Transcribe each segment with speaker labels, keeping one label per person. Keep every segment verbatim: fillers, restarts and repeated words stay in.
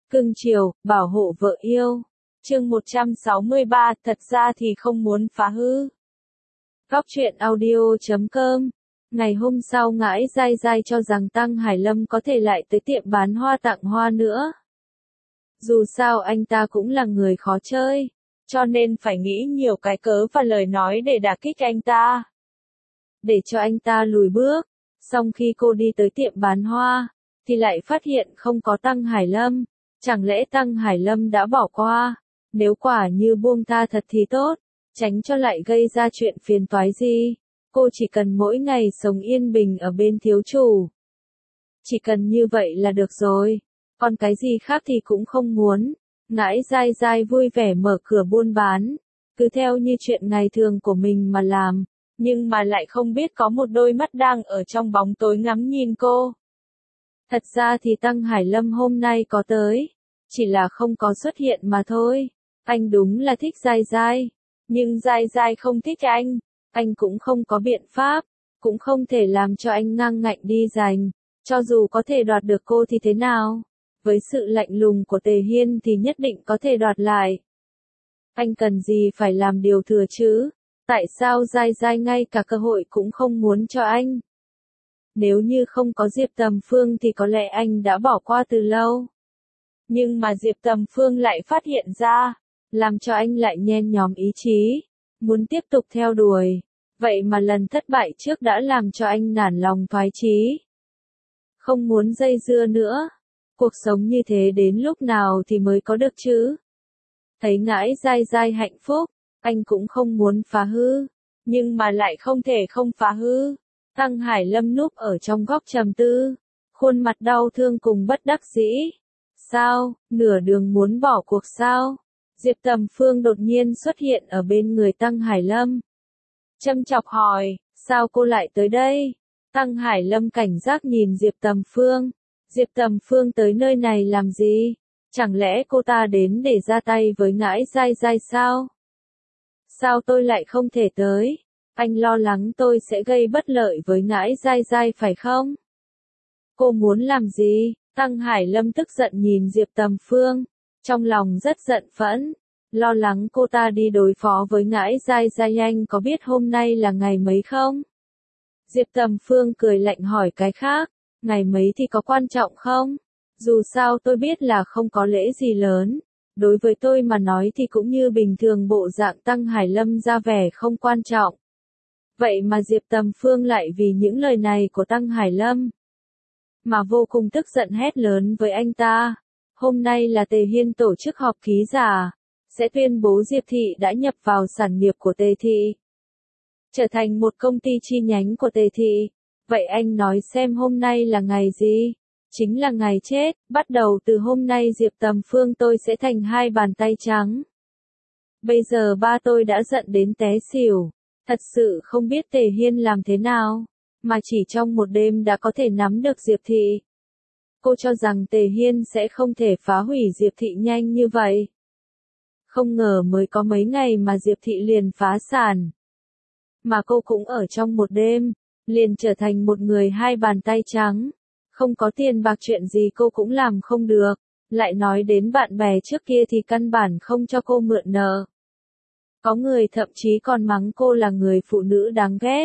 Speaker 1: Cưng chiều, bảo hộ vợ yêu. Chương một trăm sáu mươi ba, thật ra thì không muốn phá hư. Góc truyện audio chấm com. Ngày hôm sau Ngãi dai dai cho rằng Tăng Hải Lâm có thể lại tới tiệm bán hoa tặng hoa nữa. Dù sao anh ta cũng là người khó chơi, cho nên phải nghĩ nhiều cái cớ và lời nói để đả kích anh ta. Để cho anh ta lùi bước. Xong khi cô đi tới tiệm bán hoa, thì lại phát hiện không có Tăng Hải Lâm. Chẳng lẽ Tăng Hải Lâm đã bỏ qua? Nếu quả như buông tha thật thì tốt, tránh cho lại gây ra chuyện phiền toái gì. Cô chỉ cần mỗi ngày sống yên bình ở bên thiếu chủ. Chỉ cần như vậy là được rồi, còn cái gì khác thì cũng không muốn. Ngãi dai dai vui vẻ mở cửa buôn bán, cứ theo như chuyện ngày thường của mình mà làm, nhưng mà lại không biết có một đôi mắt đang ở trong bóng tối ngắm nhìn cô. Thật ra thì Tăng Hải Lâm hôm nay có tới, chỉ là không có xuất hiện mà thôi. Anh đúng là thích dai dai, nhưng dai dai không thích anh. Anh cũng không có biện pháp, cũng không thể làm cho anh ngang ngạnh đi giành. Cho dù có thể đoạt được cô thì thế nào? Với sự lạnh lùng của Tề Hiên thì nhất định có thể đoạt lại. Anh cần gì phải làm điều thừa chứ? Tại sao dai dai ngay cả cơ hội cũng không muốn cho anh? Nếu như không có Diệp Tầm Phương thì có lẽ anh đã bỏ qua từ lâu. Nhưng mà Diệp Tầm Phương lại phát hiện ra, làm cho anh lại nhen nhóm ý chí, muốn tiếp tục theo đuổi. Vậy mà lần thất bại trước đã làm cho anh nản lòng thoái chí. Không muốn dây dưa nữa. Cuộc sống như thế đến lúc nào thì mới có được chứ? Thấy Ngãi dai dai hạnh phúc, anh cũng không muốn phá hư, nhưng mà lại không thể không phá hư. Tăng Hải Lâm núp ở trong góc trầm tư, khuôn mặt đau thương cùng bất đắc dĩ. Sao, nửa đường muốn bỏ cuộc sao? Diệp Tầm Phương đột nhiên xuất hiện ở bên người Tăng Hải Lâm. Châm chọc hỏi, sao cô lại tới đây? Tăng Hải Lâm cảnh giác nhìn Diệp Tầm Phương. Diệp Tầm Phương tới nơi này làm gì? Chẳng lẽ cô ta đến để ra tay với Ngãi dai dai sao? Sao tôi lại không thể tới? Anh lo lắng tôi sẽ gây bất lợi với Ngãi dai dai phải không? Cô muốn làm gì? Tăng Hải Lâm tức giận nhìn Diệp Tầm Phương, trong lòng rất giận phẫn, lo lắng cô ta đi đối phó với Ngãi dai dai. Anh có biết hôm nay là ngày mấy không? Diệp Tầm Phương cười lạnh hỏi cái khác, ngày mấy thì có quan trọng không? Dù sao tôi biết là không có lễ gì lớn, đối với tôi mà nói thì cũng như bình thường. Bộ dạng Tăng Hải Lâm ra vẻ không quan trọng. Vậy mà Diệp Tầm Phương lại vì những lời này của Tăng Hải Lâm mà vô cùng tức giận, hét lớn với anh ta. Hôm nay là Tề Hiên tổ chức họp ký giả, sẽ tuyên bố Diệp Thị đã nhập vào sản nghiệp của Tề Thị, trở thành một công ty chi nhánh của Tề Thị. Vậy anh nói xem hôm nay là ngày gì? Chính là ngày chết. Bắt đầu từ hôm nay Diệp Tầm Phương tôi sẽ thành hai bàn tay trắng. Bây giờ ba tôi đã giận đến té xỉu. Thật sự không biết Tề Hiên làm thế nào, mà chỉ trong một đêm đã có thể nắm được Diệp Thị. Cô cho rằng Tề Hiên sẽ không thể phá hủy Diệp Thị nhanh như vậy. Không ngờ mới có mấy ngày mà Diệp Thị liền phá sản. Mà cô cũng ở trong một đêm, liền trở thành một người hai bàn tay trắng. Không có tiền bạc chuyện gì cô cũng làm không được. Lại nói đến bạn bè trước kia thì căn bản không cho cô mượn nợ. Có người thậm chí còn mắng cô là người phụ nữ đáng ghét.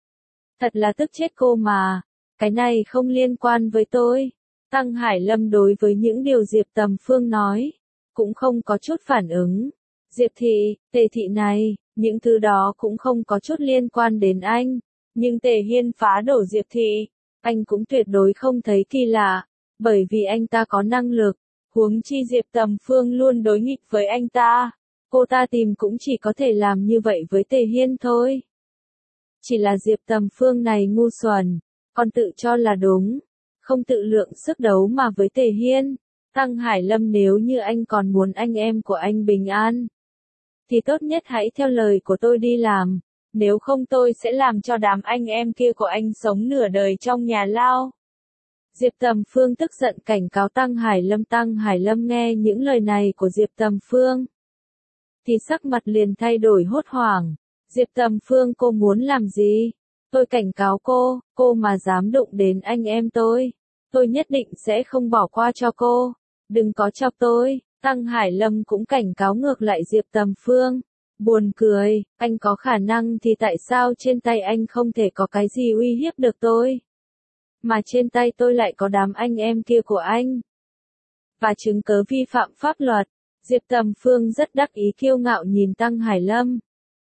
Speaker 1: Thật là tức chết cô mà. Cái này không liên quan với tôi. Tăng Hải Lâm đối với những điều Diệp Tầm Phương nói, cũng không có chút phản ứng. Diệp Thị, Tề Thị này, những thứ đó cũng không có chút liên quan đến anh. Nhưng Tề Hiên phá đổ Diệp Thị, anh cũng tuyệt đối không thấy kỳ lạ, bởi vì anh ta có năng lực. Huống chi Diệp Tầm Phương luôn đối nghịch với anh ta. Cô ta tìm cũng chỉ có thể làm như vậy với Tề Hiên thôi. Chỉ là Diệp Tầm Phương này ngu xuẩn, còn tự cho là đúng, không tự lượng sức đấu mà với Tề Hiên. Tăng Hải Lâm, nếu như anh còn muốn anh em của anh bình an, thì tốt nhất hãy theo lời của tôi đi làm, nếu không tôi sẽ làm cho đám anh em kia của anh sống nửa đời trong nhà lao. Diệp Tầm Phương tức giận cảnh cáo Tăng Hải Lâm. Tăng Hải Lâm nghe những lời này của Diệp Tầm Phương thì sắc mặt liền thay đổi hốt hoảng. Diệp Tầm Phương, cô muốn làm gì? Tôi cảnh cáo cô, cô mà dám đụng đến anh em tôi, tôi nhất định sẽ không bỏ qua cho cô. Đừng có chọc tôi, Tăng Hải Lâm cũng cảnh cáo ngược lại Diệp Tầm Phương. Buồn cười, anh có khả năng thì tại sao trên tay anh không thể có cái gì uy hiếp được tôi? Mà trên tay tôi lại có đám anh em kia của anh. Và chứng cớ vi phạm pháp luật. Diệp Tầm Phương rất đắc ý kiêu ngạo nhìn Tăng Hải Lâm.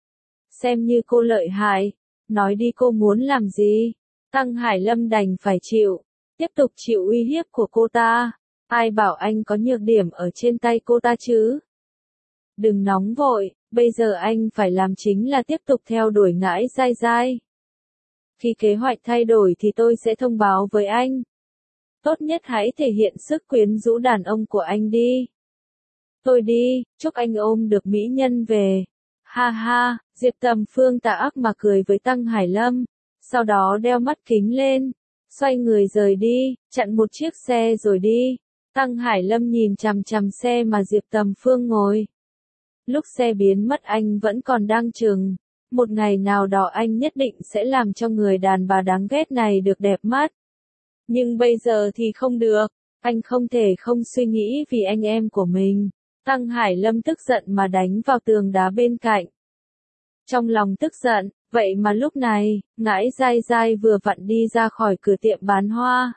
Speaker 1: Xem như cô lợi hại. Nói đi cô muốn làm gì? Tăng Hải Lâm đành phải chịu. Tiếp tục chịu uy hiếp của cô ta. Ai bảo anh có nhược điểm ở trên tay cô ta chứ? Đừng nóng vội, bây giờ anh phải làm chính là tiếp tục theo đuổi Ngãi Dai Dai. Khi kế hoạch thay đổi thì tôi sẽ thông báo với anh. Tốt nhất hãy thể hiện sức quyến rũ đàn ông của anh đi. Tôi đi, chúc anh ôm được mỹ nhân về. Ha ha, Diệp Tầm Phương tà ác mà cười với Tăng Hải Lâm. Sau đó đeo mắt kính lên. Xoay người rời đi, chặn một chiếc xe rồi đi. Tăng Hải Lâm nhìn chằm chằm xe mà Diệp Tầm Phương ngồi. Lúc xe biến mất anh vẫn còn đang chừng. Một ngày nào đó anh nhất định sẽ làm cho người đàn bà đáng ghét này được đẹp mắt. Nhưng bây giờ thì không được. Anh không thể không suy nghĩ vì anh em của mình. Tăng Hải Lâm tức giận mà đánh vào tường đá bên cạnh. Trong lòng tức giận, vậy mà lúc này, Ngãi Dai Dai vừa vặn đi ra khỏi cửa tiệm bán hoa.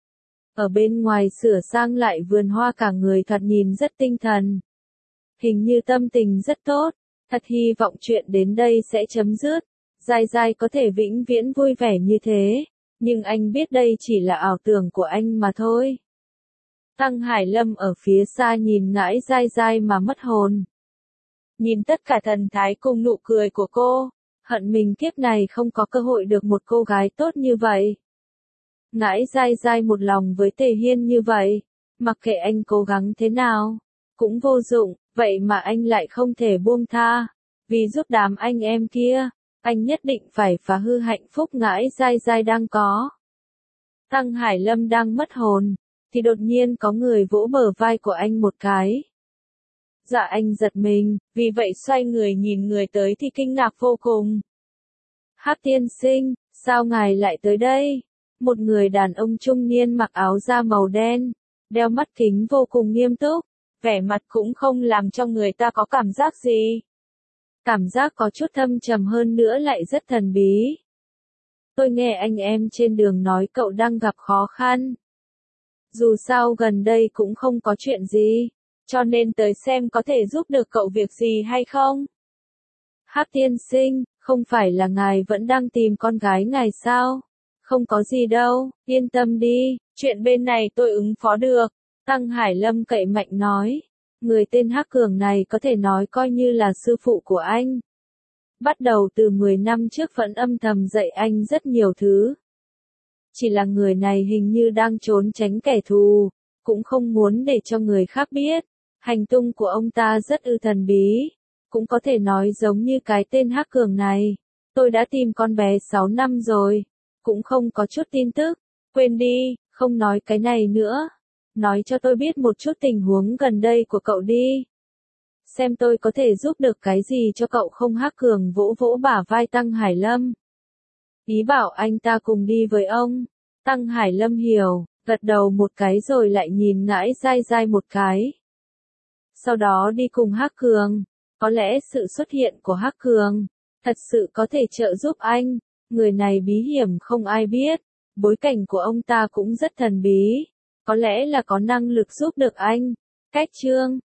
Speaker 1: Ở bên ngoài sửa sang lại vườn hoa cả người thật nhìn rất tinh thần. Hình như tâm tình rất tốt, thật hy vọng chuyện đến đây sẽ chấm dứt. Dai Dai có thể vĩnh viễn vui vẻ như thế, nhưng anh biết đây chỉ là ảo tưởng của anh mà thôi. Tăng Hải Lâm ở phía xa nhìn Ngãi Dai Dai mà mất hồn. Nhìn tất cả thần thái cùng nụ cười của cô, hận mình kiếp này không có cơ hội được một cô gái tốt như vậy. Ngãi Dai Dai một lòng với Tề Hiên như vậy, mặc kệ anh cố gắng thế nào, cũng vô dụng, vậy mà anh lại không thể buông tha. Vì giúp đám anh em kia, anh nhất định phải phá hư hạnh phúc Ngãi Dai Dai đang có. Tăng Hải Lâm đang mất hồn, thì đột nhiên có người vỗ bờ vai của anh một cái. Dạ anh giật mình, vì vậy xoay người nhìn người tới thì kinh ngạc vô cùng. Hắc tiên sinh, sao ngài lại tới đây? Một người đàn ông trung niên mặc áo da màu đen, đeo mắt kính vô cùng nghiêm túc, vẻ mặt cũng không làm cho người ta có cảm giác gì. Cảm giác có chút thâm trầm hơn nữa lại rất thần bí. Tôi nghe anh em trên đường nói cậu đang gặp khó khăn. Dù sao gần đây cũng không có chuyện gì, cho nên tới xem có thể giúp được cậu việc gì hay không. Hắc tiên sinh, không phải là ngài vẫn đang tìm con gái ngài sao? Không có gì đâu, yên tâm đi, chuyện bên này tôi ứng phó được. Tăng Hải Lâm cậy mạnh nói. Người tên Hắc Cường này có thể nói coi như là sư phụ của anh. Bắt đầu từ mười năm trước vẫn âm thầm dạy anh rất nhiều thứ. Chỉ là người này hình như đang trốn tránh kẻ thù, cũng không muốn để cho người khác biết. Hành tung của ông ta rất ư thần bí, cũng có thể nói giống như cái tên Hắc Cường này. Tôi đã tìm con bé sáu năm rồi, cũng không có chút tin tức. Quên đi, không nói cái này nữa. Nói cho tôi biết một chút tình huống gần đây của cậu đi. Xem tôi có thể giúp được cái gì cho cậu không. Hắc Cường vỗ vỗ bả vai Tăng Hải Lâm. Ý bảo anh ta cùng đi với ông. Tăng Hải Lâm hiểu, gật đầu một cái rồi lại nhìn Ngãi Dai Dai một cái. Sau đó đi cùng Hắc Cường. Có lẽ sự xuất hiện của Hắc Cường thật sự có thể trợ giúp anh. Người này bí hiểm không ai biết. Bối cảnh của ông ta cũng rất thần bí. Có lẽ là có năng lực giúp được anh. Cách chương